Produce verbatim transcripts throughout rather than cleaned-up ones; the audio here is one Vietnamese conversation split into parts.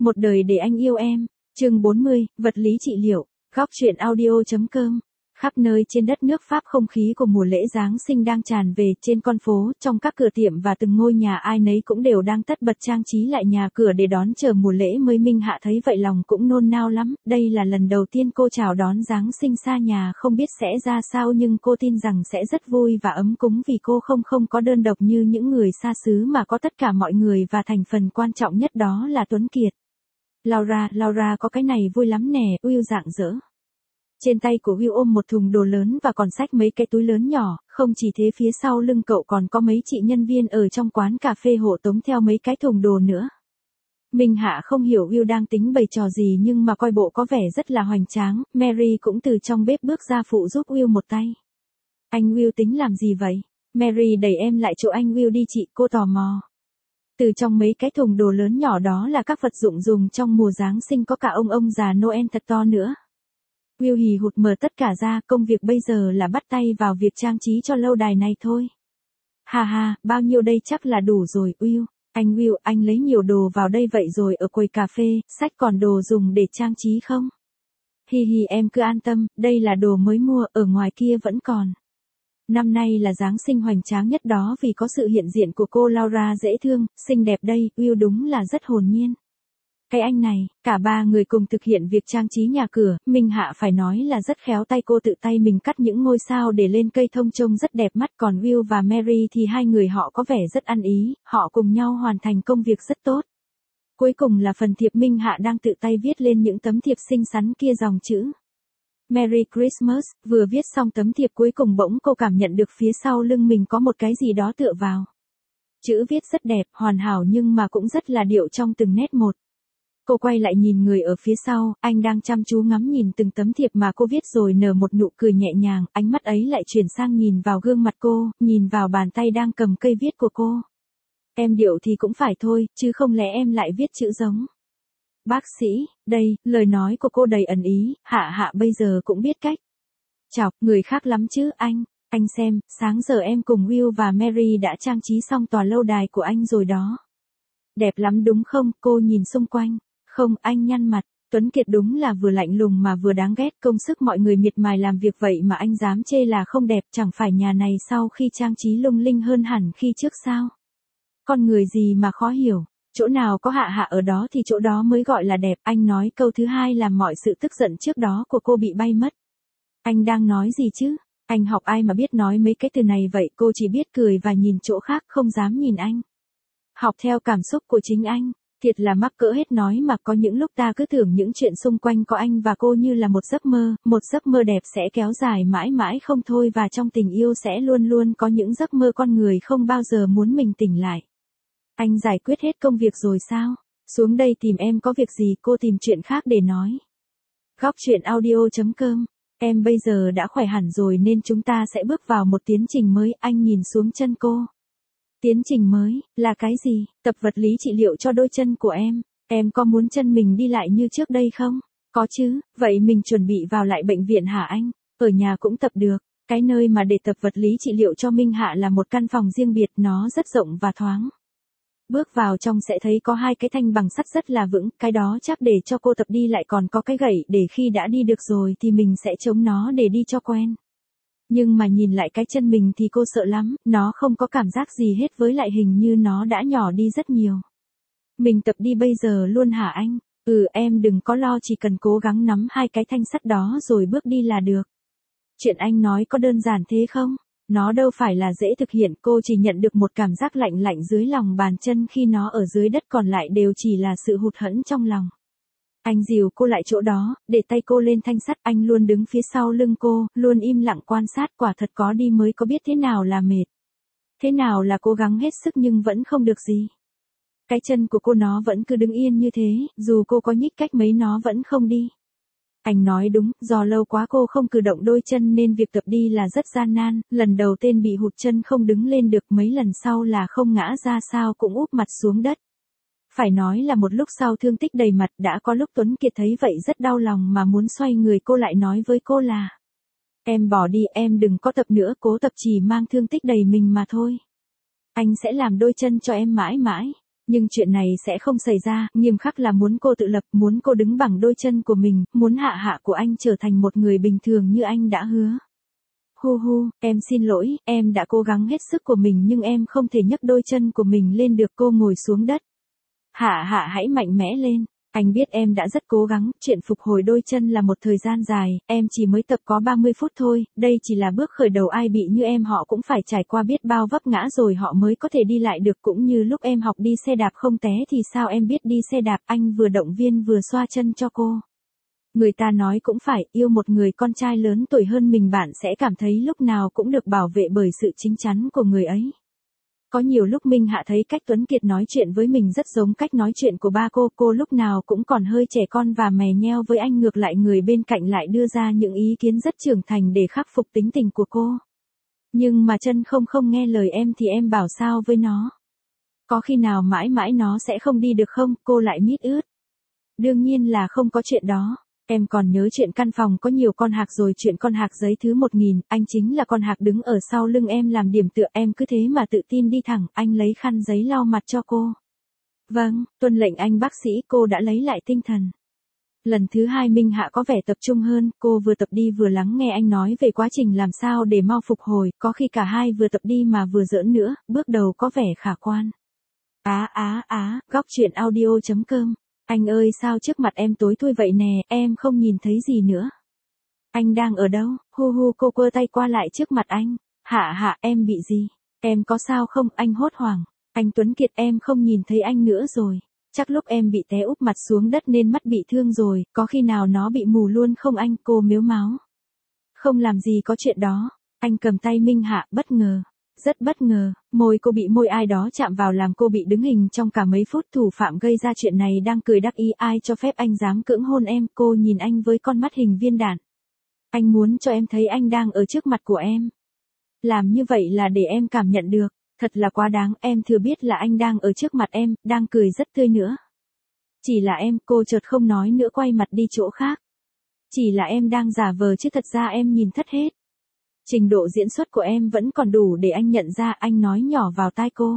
Một đời để anh yêu em. Chương bốn mươi, vật lý trị liệu. Góc truyện audio.com. Khắp nơi trên đất nước Pháp không khí của mùa lễ Giáng sinh đang tràn về, trên con phố, trong các cửa tiệm và từng ngôi nhà ai nấy cũng đều đang tất bật trang trí lại nhà cửa để đón chờ mùa lễ mới. Minh Hạ thấy vậy lòng cũng nôn nao lắm, đây là lần đầu tiên cô chào đón Giáng sinh xa nhà, không biết sẽ ra sao nhưng cô tin rằng sẽ rất vui và ấm cúng vì cô không không có đơn độc như những người xa xứ mà có tất cả mọi người và thành phần quan trọng nhất đó là Tuấn Kiệt. Laura, Laura có cái này vui lắm nè, Will rạng rỡ. Trên tay của Will ôm một thùng đồ lớn và còn xách mấy cái túi lớn nhỏ, không chỉ thế phía sau lưng cậu còn có mấy chị nhân viên ở trong quán cà phê hộ tống theo mấy cái thùng đồ nữa. Minh Hạ không hiểu Will đang tính bày trò gì nhưng mà coi bộ có vẻ rất là hoành tráng, Mary cũng từ trong bếp bước ra phụ giúp Will một tay. Anh Will tính làm gì vậy? Mary đẩy em lại chỗ anh Will đi chị, cô tò mò. Từ trong mấy cái thùng đồ lớn nhỏ đó là các vật dụng dùng trong mùa Giáng sinh, có cả ông ông già Noel thật to nữa. Will hì hụt mở tất cả ra, công việc bây giờ là bắt tay vào việc trang trí cho lâu đài này thôi. Hà hà, bao nhiêu đây chắc là đủ rồi, Will. Anh Will, anh lấy nhiều đồ vào đây vậy rồi ở quầy cà phê, sách còn đồ dùng để trang trí không? Hi hi em cứ an tâm, đây là đồ mới mua, ở ngoài kia vẫn còn. Năm nay là Giáng sinh hoành tráng nhất đó vì có sự hiện diện của cô Laura dễ thương, xinh đẹp đây, Will đúng là rất hồn nhiên. Cái anh này, cả ba người cùng thực hiện việc trang trí nhà cửa, Minh Hạ phải nói là rất khéo tay, cô tự tay mình cắt những ngôi sao để lên cây thông trông rất đẹp mắt, còn Will và Mary thì hai người họ có vẻ rất ăn ý, họ cùng nhau hoàn thành công việc rất tốt. Cuối cùng là phần thiệp, Minh Hạ đang tự tay viết lên những tấm thiệp xinh xắn kia dòng chữ Merry Christmas, vừa viết xong tấm thiệp cuối cùng bỗng cô cảm nhận được phía sau lưng mình có một cái gì đó tựa vào. Chữ viết rất đẹp, hoàn hảo nhưng mà cũng rất là điệu trong từng nét một. Cô quay lại nhìn người ở phía sau, anh đang chăm chú ngắm nhìn từng tấm thiệp mà cô viết rồi nở một nụ cười nhẹ nhàng, ánh mắt ấy lại chuyển sang nhìn vào gương mặt cô, nhìn vào bàn tay đang cầm cây viết của cô. Em điệu thì cũng phải thôi, chứ không lẽ em lại viết chữ giống. Bác sĩ, đây, lời nói của cô đầy ẩn ý, Hạ Hạ bây giờ cũng biết cách. Chọc, người khác lắm chứ anh, anh xem, sáng giờ em cùng Will và Mary đã trang trí xong tòa lâu đài của anh rồi đó. Đẹp lắm đúng không, cô nhìn xung quanh. Không, anh nhăn mặt, Tuấn Kiệt đúng là vừa lạnh lùng mà vừa đáng ghét, công sức mọi người miệt mài làm việc vậy mà anh dám chê là không đẹp, chẳng phải nhà này sau khi trang trí lung linh hơn hẳn khi trước sao? Con người gì mà khó hiểu, chỗ nào có Hạ Hạ ở đó thì chỗ đó mới gọi là đẹp, anh nói câu thứ hai làm mọi sự tức giận trước đó của cô bị bay mất. Anh đang nói gì chứ? Anh học ai mà biết nói mấy cái từ này vậy, cô chỉ biết cười và nhìn chỗ khác, không dám nhìn anh. Học theo cảm xúc của chính anh. Thiệt là mắc cỡ hết nói mà, có những lúc ta cứ tưởng những chuyện xung quanh có anh và cô như là một giấc mơ, một giấc mơ đẹp sẽ kéo dài mãi mãi không thôi và trong tình yêu sẽ luôn luôn có những giấc mơ con người không bao giờ muốn mình tỉnh lại. Anh giải quyết hết công việc rồi sao? Xuống đây tìm em có việc gì, cô tìm chuyện khác để nói. Góc truyện audio.com. Em bây giờ đã khỏe hẳn rồi nên chúng ta sẽ bước vào một tiến trình mới, anh nhìn xuống chân cô. Tiến trình mới, là cái gì? Tập vật lý trị liệu cho đôi chân của em. Em có muốn chân mình đi lại như trước đây không? Có chứ, vậy mình chuẩn bị vào lại bệnh viện hả anh? Ở nhà cũng tập được. Cái nơi mà để tập vật lý trị liệu cho Minh Hạ là một căn phòng riêng biệt, nó rất rộng và thoáng. Bước vào trong sẽ thấy có hai cái thanh bằng sắt rất là vững, cái đó chắc để cho cô tập đi lại, còn có cái gậy để khi đã đi được rồi thì mình sẽ chống nó để đi cho quen. Nhưng mà nhìn lại cái chân mình thì cô sợ lắm, nó không có cảm giác gì hết, với lại hình như nó đã nhỏ đi rất nhiều. Mình tập đi bây giờ luôn hả anh? Ừ, em đừng có lo, chỉ cần cố gắng nắm hai cái thanh sắt đó rồi bước đi là được. Chuyện anh nói có đơn giản thế không? Nó đâu phải là dễ thực hiện, cô chỉ nhận được một cảm giác lạnh lạnh dưới lòng bàn chân khi nó ở dưới đất, còn lại đều chỉ là sự hụt hẫng trong lòng. Anh dìu cô lại chỗ đó, để tay cô lên thanh sắt, anh luôn đứng phía sau lưng cô, luôn im lặng quan sát, quả thật có đi mới có biết thế nào là mệt. Thế nào là cố gắng hết sức nhưng vẫn không được gì. Cái chân của cô nó vẫn cứ đứng yên như thế, dù cô có nhích cách mấy nó vẫn không đi. Anh nói đúng, do lâu quá cô không cử động đôi chân nên việc tập đi là rất gian nan, lần đầu tiên bị hụt chân không đứng lên được, mấy lần sau là không ngã ra sao cũng úp mặt xuống đất. Phải nói là một lúc sau thương tích đầy mặt, đã có lúc Tuấn Kiệt thấy vậy rất đau lòng mà muốn xoay người cô lại nói với cô là: Em bỏ đi, em đừng có tập nữa, cố tập chỉ mang thương tích đầy mình mà thôi. Anh sẽ làm đôi chân cho em mãi mãi. Nhưng chuyện này sẽ không xảy ra, nghiêm khắc là muốn cô tự lập, muốn cô đứng bằng đôi chân của mình, muốn hạ hạ của anh trở thành một người bình thường như anh đã hứa. Hu hu, em xin lỗi, em đã cố gắng hết sức của mình nhưng em không thể nhấc đôi chân của mình lên được. Cô ngồi xuống đất. Hạ hạ hãy mạnh mẽ lên. Anh biết em đã rất cố gắng, chuyện phục hồi đôi chân là một thời gian dài, em chỉ mới tập có ba mươi phút thôi, đây chỉ là bước khởi đầu, ai bị như em họ cũng phải trải qua biết bao vấp ngã rồi họ mới có thể đi lại được, cũng như lúc em học đi xe đạp không té thì sao em biết đi xe đạp. Anh vừa động viên vừa xoa chân cho cô. Người ta nói cũng phải, yêu một người con trai lớn tuổi hơn mình bạn sẽ cảm thấy lúc nào cũng được bảo vệ bởi sự chín chắn của người ấy. Có nhiều lúc Minh Hạ thấy cách Tuấn Kiệt nói chuyện với mình rất giống cách nói chuyện của ba cô, cô lúc nào cũng còn hơi trẻ con và mè nheo với anh, ngược lại người bên cạnh lại đưa ra những ý kiến rất trưởng thành để khắc phục tính tình của cô. Nhưng mà chân không không nghe lời em thì em bảo sao với nó? Có khi nào mãi mãi nó sẽ không đi được không? Cô lại mít ướt. Đương nhiên là không có chuyện đó. Em còn nhớ chuyện căn phòng có nhiều con hạc rồi, chuyện con hạc giấy thứ một nghìn, anh chính là con hạc đứng ở sau lưng em làm điểm tựa, em cứ thế mà tự tin đi thẳng. Anh lấy khăn giấy lau mặt cho cô. Vâng, tuân lệnh anh bác sĩ. Cô đã lấy lại tinh thần. Lần thứ hai Minh Hạ có vẻ tập trung hơn, cô vừa tập đi vừa lắng nghe anh nói về quá trình làm sao để mau phục hồi, có khi cả hai vừa tập đi mà vừa giỡn nữa, bước đầu có vẻ khả quan. Á á á, góc truyện audio chấm com. Anh ơi sao trước mặt em tối thui vậy nè, em không nhìn thấy gì nữa. Anh đang ở đâu? Hu hu, cô quơ tay qua lại trước mặt anh. Hạ hạ, em bị gì? Em có sao không? Anh hốt hoảng. Anh Tuấn Kiệt, em không nhìn thấy anh nữa rồi. Chắc lúc em bị té úp mặt xuống đất nên mắt bị thương rồi, có khi nào nó bị mù luôn không anh? Cô mếu máo. Không làm gì có chuyện đó. Anh cầm tay Minh Hạ, bất ngờ. Rất bất ngờ, môi cô bị môi ai đó chạm vào làm cô bị đứng hình trong cả mấy phút. Thủ phạm gây ra chuyện này đang cười đắc ý, ai cho phép anh dám cưỡng hôn em? Cô nhìn anh với con mắt hình viên đạn. Anh muốn cho em thấy anh đang ở trước mặt của em. Làm như vậy là để em cảm nhận được, thật là quá đáng, em thừa biết là anh đang ở trước mặt em, đang cười rất tươi nữa. Chỉ là em, cô chợt không nói nữa quay mặt đi chỗ khác. Chỉ là em đang giả vờ chứ thật ra em nhìn thất hết. Trình độ diễn xuất của em vẫn còn đủ để anh nhận ra, anh nói nhỏ vào tai cô.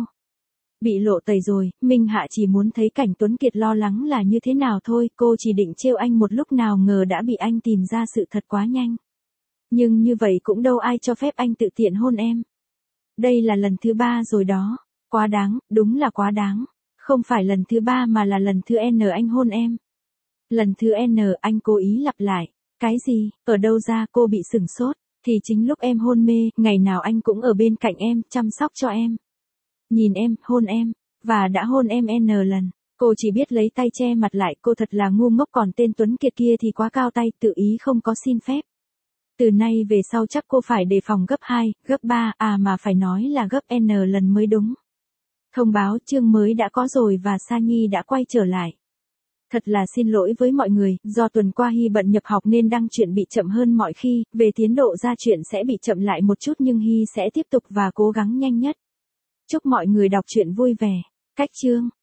Bị lộ tẩy rồi, Minh Hạ chỉ muốn thấy cảnh Tuấn Kiệt lo lắng là như thế nào thôi, cô chỉ định trêu anh một lúc nào ngờ đã bị anh tìm ra sự thật quá nhanh. Nhưng như vậy cũng đâu ai cho phép anh tự tiện hôn em. Đây là lần thứ ba rồi đó, quá đáng, đúng là quá đáng. Không phải lần thứ ba mà là lần thứ N anh hôn em. Lần thứ N anh cố ý lặp lại, cái gì, ở đâu ra? Cô bị sửng sốt. Thì chính lúc em hôn mê, ngày nào anh cũng ở bên cạnh em, chăm sóc cho em. Nhìn em, hôn em, và đã hôn em N lần. Cô chỉ biết lấy tay che mặt lại, cô thật là ngu ngốc, còn tên Tuấn Kiệt kia thì quá cao tay, tự ý không có xin phép. Từ nay về sau chắc cô phải đề phòng gấp hai, gấp ba, à mà phải nói là gấp N lần mới đúng. Thông báo chương mới đã có rồi và Sa Nhi đã quay trở lại. Thật là xin lỗi với mọi người, do tuần qua Hy bận nhập học nên đăng chuyện bị chậm hơn mọi khi, về tiến độ ra chuyện sẽ bị chậm lại một chút nhưng Hy sẽ tiếp tục và cố gắng nhanh nhất. Chúc mọi người đọc truyện vui vẻ. Cách chương